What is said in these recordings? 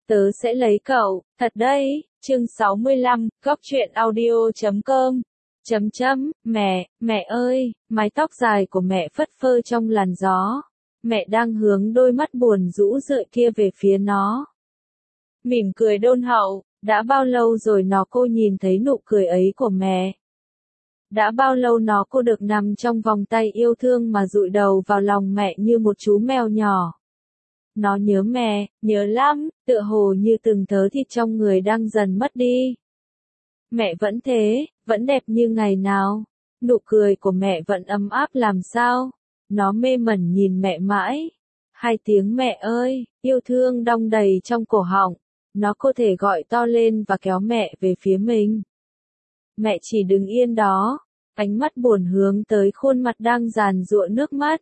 Tớ sẽ lấy cậu, thật đấy, chương 65, góc truyện audio.com. Mẹ ơi, mái tóc dài của mẹ phất phơ trong làn gió. Mẹ đang hướng đôi mắt buồn rũ rượi kia về phía nó. Mỉm cười đôn hậu, đã bao lâu rồi cô nhìn thấy nụ cười ấy của mẹ. Đã bao lâu cô được nằm trong vòng tay yêu thương mà dụi đầu vào lòng mẹ như một chú mèo nhỏ. Nó nhớ mẹ, nhớ lắm, tựa hồ như từng thớ thịt trong người đang dần mất đi. Mẹ vẫn thế, vẫn đẹp như ngày nào. Nụ cười của mẹ vẫn ấm áp làm sao. Nó mê mẩn nhìn mẹ mãi. Hai tiếng mẹ ơi, yêu thương đong đầy trong cổ họng. Nó có thể gọi to lên và kéo mẹ về phía mình. Mẹ chỉ đứng yên đó, ánh mắt buồn hướng tới khuôn mặt đang giàn giụa nước mắt.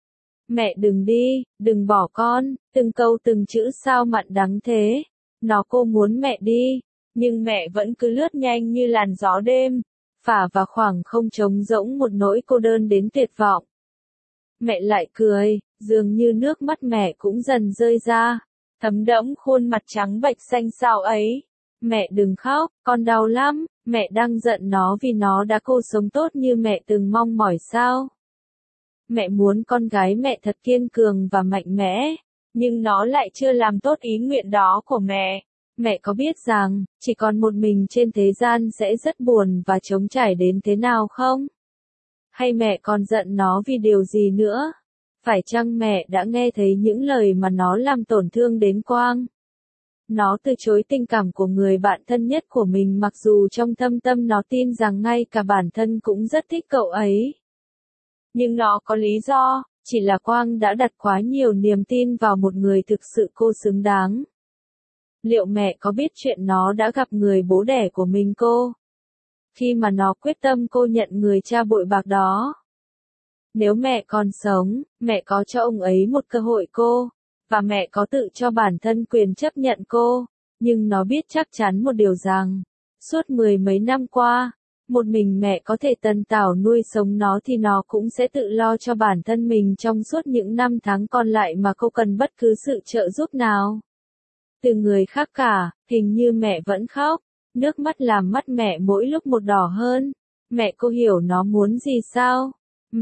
Mẹ đừng đi, đừng bỏ con, từng câu từng chữ sao mặn đắng thế. Cô muốn mẹ đi, nhưng mẹ vẫn cứ lướt nhanh như làn gió đêm, phả vào khoảng không trống rỗng một nỗi cô đơn đến tuyệt vọng. Mẹ lại cười, dường như nước mắt mẹ cũng dần rơi ra, thấm đẫm khuôn mặt trắng bệch xanh xao ấy. Mẹ đừng khóc, con đau lắm, mẹ đang giận nó vì nó đã cố sống tốt như mẹ từng mong mỏi sao. Mẹ muốn con gái mẹ thật kiên cường và mạnh mẽ, nhưng nó lại chưa làm tốt ý nguyện đó của mẹ. Mẹ có biết rằng, chỉ còn một mình trên thế gian sẽ rất buồn và trống trải đến thế nào không? Hay mẹ còn giận nó vì điều gì nữa? Phải chăng mẹ đã nghe thấy những lời mà nó làm tổn thương đến Quang? Nó từ chối tình cảm của người bạn thân nhất của mình mặc dù trong thâm tâm nó tin rằng ngay cả bản thân cũng rất thích cậu ấy. Nhưng nó có lý do, chỉ là Quang đã đặt quá nhiều niềm tin vào một người thực sự cô xứng đáng. Liệu mẹ có biết chuyện nó đã gặp người bố đẻ của mình cô? Khi mà nó quyết tâm cô nhận người cha bội bạc đó. Nếu mẹ còn sống, mẹ có cho ông ấy một cơ hội cô, và mẹ có tự cho bản thân quyền chấp nhận cô, nhưng nó biết chắc chắn một điều rằng, suốt mười mấy năm qua, một mình mẹ có thể tần tảo nuôi sống nó thì nó cũng sẽ tự lo cho bản thân mình trong suốt những năm tháng còn lại mà cô cần bất cứ sự trợ giúp nào. Từ người khác cả, hình như mẹ vẫn khóc, nước mắt làm mắt mẹ mỗi lúc một đỏ hơn. Mẹ cô hiểu nó muốn gì sao?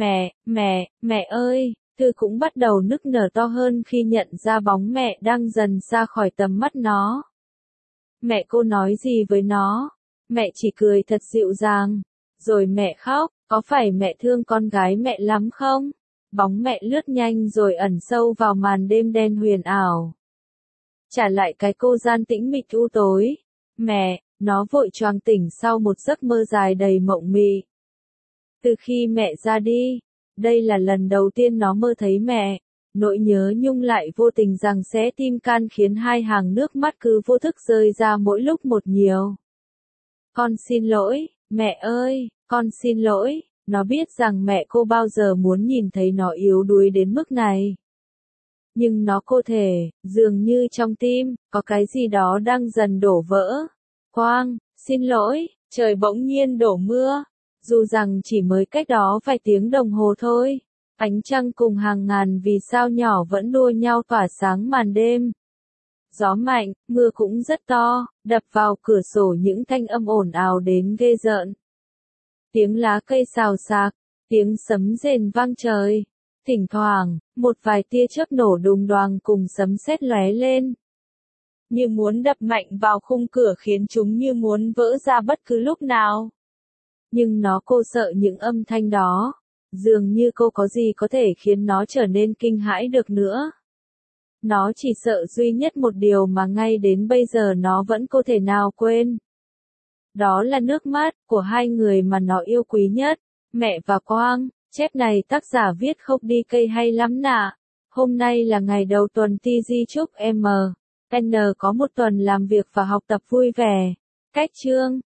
Mẹ ơi, Thư cũng bắt đầu nức nở to hơn khi nhận ra bóng mẹ đang dần xa khỏi tầm mắt nó. Mẹ cô nói gì với nó? Mẹ chỉ cười thật dịu dàng. Rồi mẹ khóc, có phải mẹ thương con gái mẹ lắm không? Bóng mẹ lướt nhanh rồi ẩn sâu vào màn đêm đen huyền ảo. Trả lại cái cô gian tĩnh mịch u tối. Mẹ, nó vội choàng tỉnh sau một giấc mơ dài đầy mộng mị. Từ khi mẹ ra đi, đây là lần đầu tiên nó mơ thấy mẹ. Nỗi nhớ nhung lại vô tình giằng xé tim can khiến hai hàng nước mắt cứ vô thức rơi ra mỗi lúc một nhiều. Con xin lỗi, mẹ ơi, con xin lỗi. Nó biết rằng mẹ cô bao giờ muốn nhìn thấy nó yếu đuối đến mức này. Nhưng nó cô thể, dường như trong tim, có cái gì đó đang dần đổ vỡ. Quang, xin lỗi, trời bỗng nhiên đổ mưa. Dù rằng chỉ mới cách đó vài tiếng đồng hồ thôi. Ánh trăng cùng hàng ngàn vì sao nhỏ vẫn đua nhau tỏa sáng màn đêm. Gió mạnh, mưa cũng rất to, đập vào cửa sổ những thanh âm ồn ào đến ghê rợn. Tiếng lá cây xào xạc, tiếng sấm rền vang trời. Thỉnh thoảng, một vài tia chớp nổ đùng đoàng cùng sấm sét lóe lên. Như muốn đập mạnh vào khung cửa khiến chúng như muốn vỡ ra bất cứ lúc nào. Nhưng cô sợ những âm thanh đó. Dường như cô có gì có thể khiến nó trở nên kinh hãi được nữa. Nó chỉ sợ duy nhất một điều mà ngay đến bây giờ nó vẫn không thể nào quên. Đó là nước mắt của hai người mà nó yêu quý nhất, mẹ và Quang. Chép này tác giả viết không đi cây hay lắm nạ. Hôm nay là ngày đầu tuần TG chúc M. N có một tuần làm việc và học tập vui vẻ. Cách chương